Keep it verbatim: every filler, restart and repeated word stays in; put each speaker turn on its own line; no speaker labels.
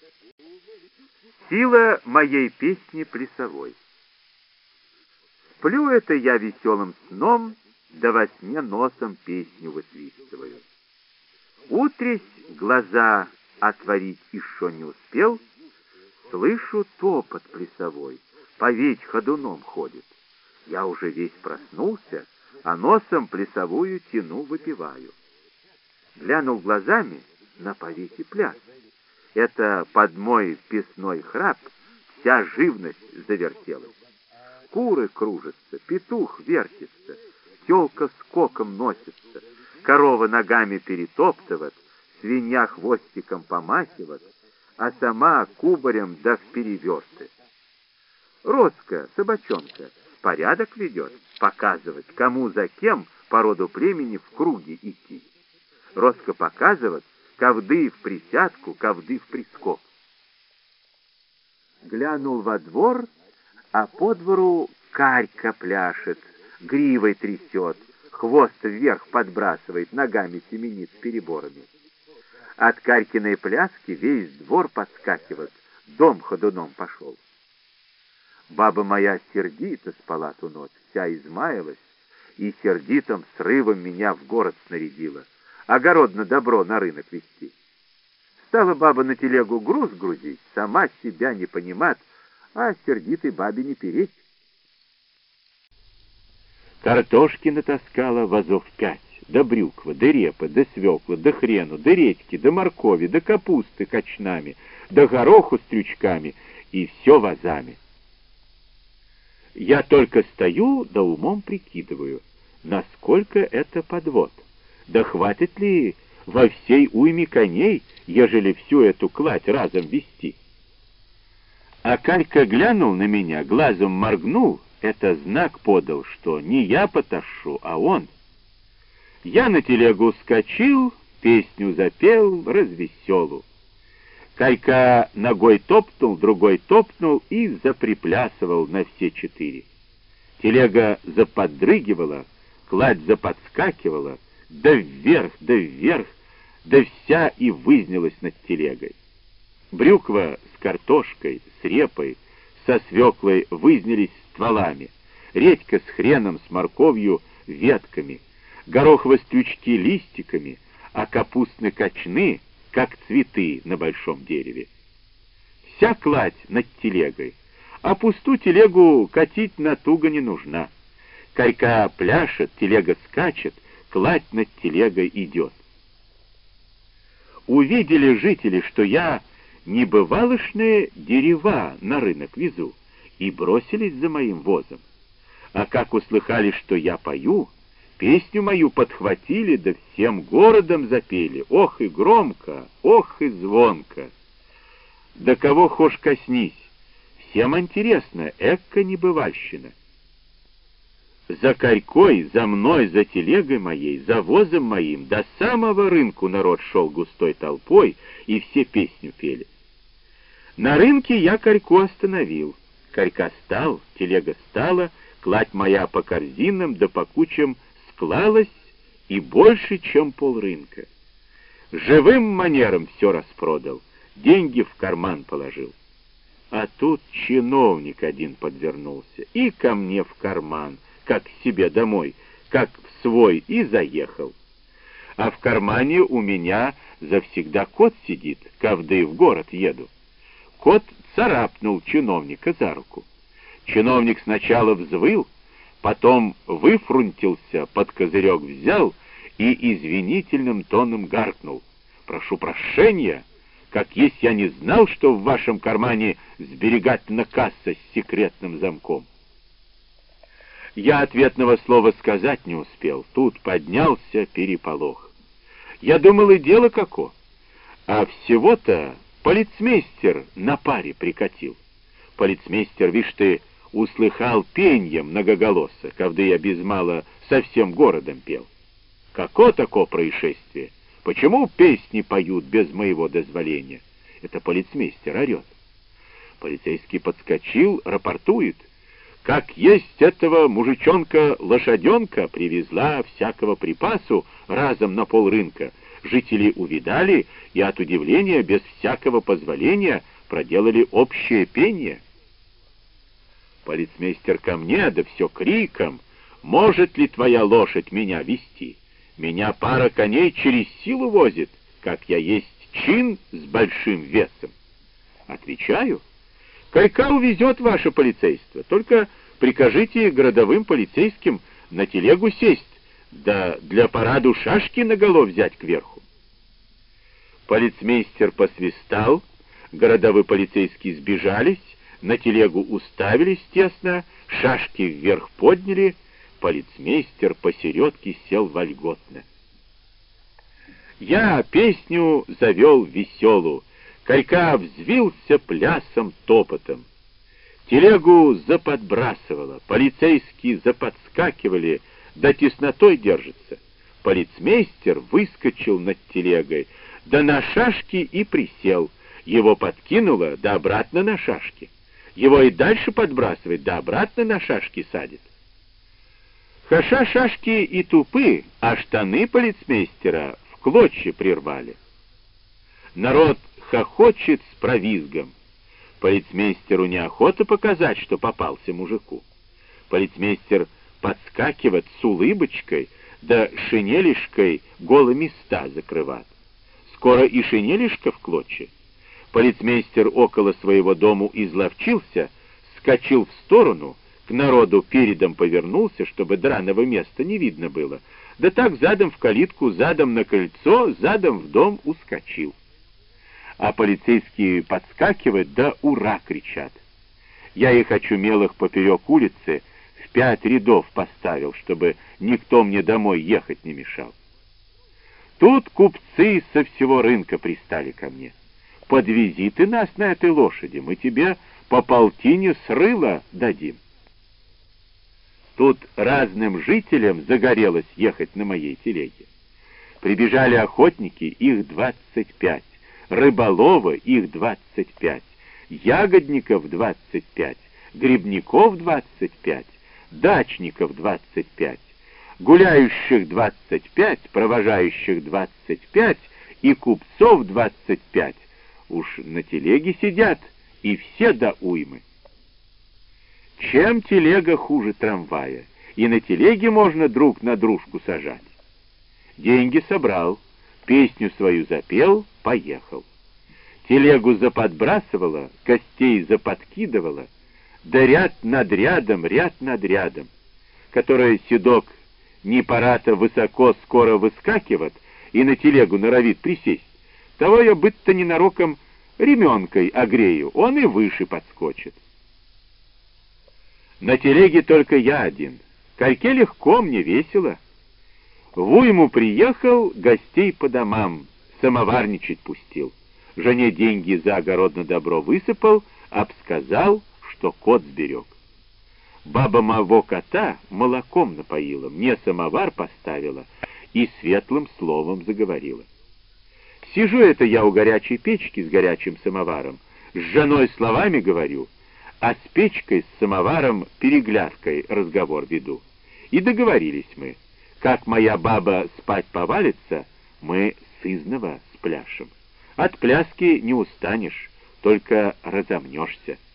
Сила моей песни плясовой. Сплю это я веселым сном, да во сне носом песню высвистываю. Утресь глаза отворить еще не успел, слышу топот плясовой, поведь ходуном ходит. Я уже весь проснулся, а носом плясовую тяну, выпиваю. Глянул глазами на повете пляс. Это под мой песной храп вся живность завертелась. Куры кружатся, петух вертится, телка скоком носится, корова ногами перетоптывает, свинья хвостиком помахивает, а сама кубарем да впереверты. Роска, собачонка, порядок ведет, показывать, кому за кем по роду племени в круге идти. Роска показывает, ковды в присядку, ковды в прискок. Глянул во двор, а по двору карька пляшет, гривой трясет, хвост вверх подбрасывает, ногами семенит с переборами. От карькиной пляски весь двор подскакивает, дом ходуном пошел. Баба моя сердито спала ту ночь, вся измаялась, и сердитым срывом меня в город снарядила, огородно добро на рынок везти. Стала баба на телегу груз грузить, сама себя не понимает, а сердитой бабе не перечь. Картошки натаскала вазов пять, да брюква, да репа, да свекла, да хрену, да редьки, да моркови, да капусты кочнами, да гороху с трючками, и все вазами. Я только стою, да умом прикидываю, насколько это подвод. Да хватит ли во всей уйме коней, ежели всю эту кладь разом вести? А Калька глянул на меня, глазом моргнул, это знак подал, что не я поташу, а он. Я на телегу скочил, песню запел, развеселу. Калька ногой топнул, другой топнул и заприплясывал на все четыре. Телега заподрыгивала, кладь заподскакивала, да вверх, да вверх, да вся и вызнялась над телегой. Брюква с картошкой, с репой, со свеклой вызнялись стволами, редька с хреном, с морковью ветками, гороховые стрючки листиками, а капустные кочны, как цветы на большом дереве. Вся кладь над телегой, а пустую телегу катить натуго не нужна. Карька пляшет, телега скачет, кладь над телегой идет. Увидели жители, что я небывалышные дерева на рынок везу, и бросились за моим возом. А как услыхали, что я пою, песню мою подхватили, да всем городом запели. Ох и громко, ох и звонко. Да кого хошь коснись, всем интересно, экка небывальщина. За Карькой, за мной, за телегой моей, за возом моим до самого рынку народ шел густой толпой, и все песню пели. На рынке я Карьку остановил. Карька стал, телега стала, кладь моя по корзинам да по кучам склалась, и больше, чем полрынка. Живым манером все распродал, деньги в карман положил. А тут чиновник один подвернулся, и ко мне в карман, как к себе домой, как в свой, и заехал. А в кармане у меня завсегда кот сидит, ковды в город еду. Кот царапнул чиновника за руку. Чиновник сначала взвыл, потом выфрунтился, под козырек взял и извинительным тоном гаркнул: «Прошу прощения, как есть я не знал, что в вашем кармане сберегательная касса с секретным замком». Я ответного слова сказать не успел, тут поднялся переполох. Я думал, и дело како, а всего-то полицмейстер на паре прикатил. Полицмейстер, вишь ты, услыхал пенье многоголосо, ковды я без мала со всем городом пел. Како тако происшествие? Почему песни поют без моего дозволения? Это полицмейстер орет. Полицейский подскочил, рапортует: как есть этого мужичонка-лошаденка привезла всякого припасу разом на полрынка, Жители увидали и от удивления без всякого позволения проделали общее пение. Полицмейстер ко мне, да все криком: «Может ли твоя лошадь меня вести? Меня пара коней через силу возит, как я есть чин с большим весом». Отвечаю: «Кайка увезет ваше полицейство, только прикажите городовым полицейским на телегу сесть, да для параду шашки наголо взять кверху». Полицмейстер посвистал, городовые полицейские сбежались, на телегу уставились тесно, шашки вверх подняли, полицмейстер посередке сел вольготно. Я песню завел веселую, Кайка взвился плясом топотом. Телегу заподбрасывало, полицейские заподскакивали, да теснотой держится. Полицмейстер выскочил над телегой, да на шашки и присел. Его подкинуло, да обратно на шашки. Его и дальше подбрасывает, да обратно на шашки садит. Хаша шашки и тупы, а штаны полицмейстера в клочья прирвали. Народ хохочет с провизгом. Полицмейстеру неохота показать, что попался мужику. Полицмейстер подскакивает с улыбочкой, да шинелишкой голые места закрывает. Скоро и шинелишка в клочья. Полицмейстер около своего дому изловчился, скочил в сторону, к народу передом повернулся, чтобы драного места не видно было, да так задом в калитку, задом на крыльцо, задом в дом ускочил. А полицейские подскакивают, да ура кричат. Я их очумелых поперек улицы в пять рядов поставил, чтобы никто мне домой ехать не мешал. Тут купцы со всего рынка пристали ко мне. «Подвези ты нас на этой лошади, мы тебе по полтине с рыла дадим». Тут разным жителям загорелось ехать на моей телеге. Прибежали охотники, их двадцать пять, рыболовы, их двадцать пять, ягодников двадцать пять, грибников двадцать пять, дачников двадцать пять, гуляющих двадцать пять, провожающих двадцать пять и купцов двадцать пять. Уж на телеге сидят, и все до уймы. Чем телега хуже трамвая? И на телеге можно друг на дружку сажать. Деньги собрал, песню свою запел, поехал. Телегу заподбрасывала, костей заподкидывала, да ряд над рядом, ряд над рядом, которая седок не пора-то высоко скоро выскакивает и на телегу норовит присесть. Того я быть-то ненароком ременкой огрею, он и выше подскочит. На телеге только я один. Кайке легко, мне весело. В уйму приехал, гостей по домам, самоварничать пустил. Жене деньги за огородное добро высыпал, обсказал, что кот сберег. Баба моего кота молоком напоила, мне самовар поставила и светлым словом заговорила. Сижу это я у горячей печки с горячим самоваром, с женой словами говорю, а с печкой, с самоваром, переглядкой разговор веду. И договорились мы, как моя баба спать повалится, мы сызнова спляшем. От пляски не устанешь, только разомнешься.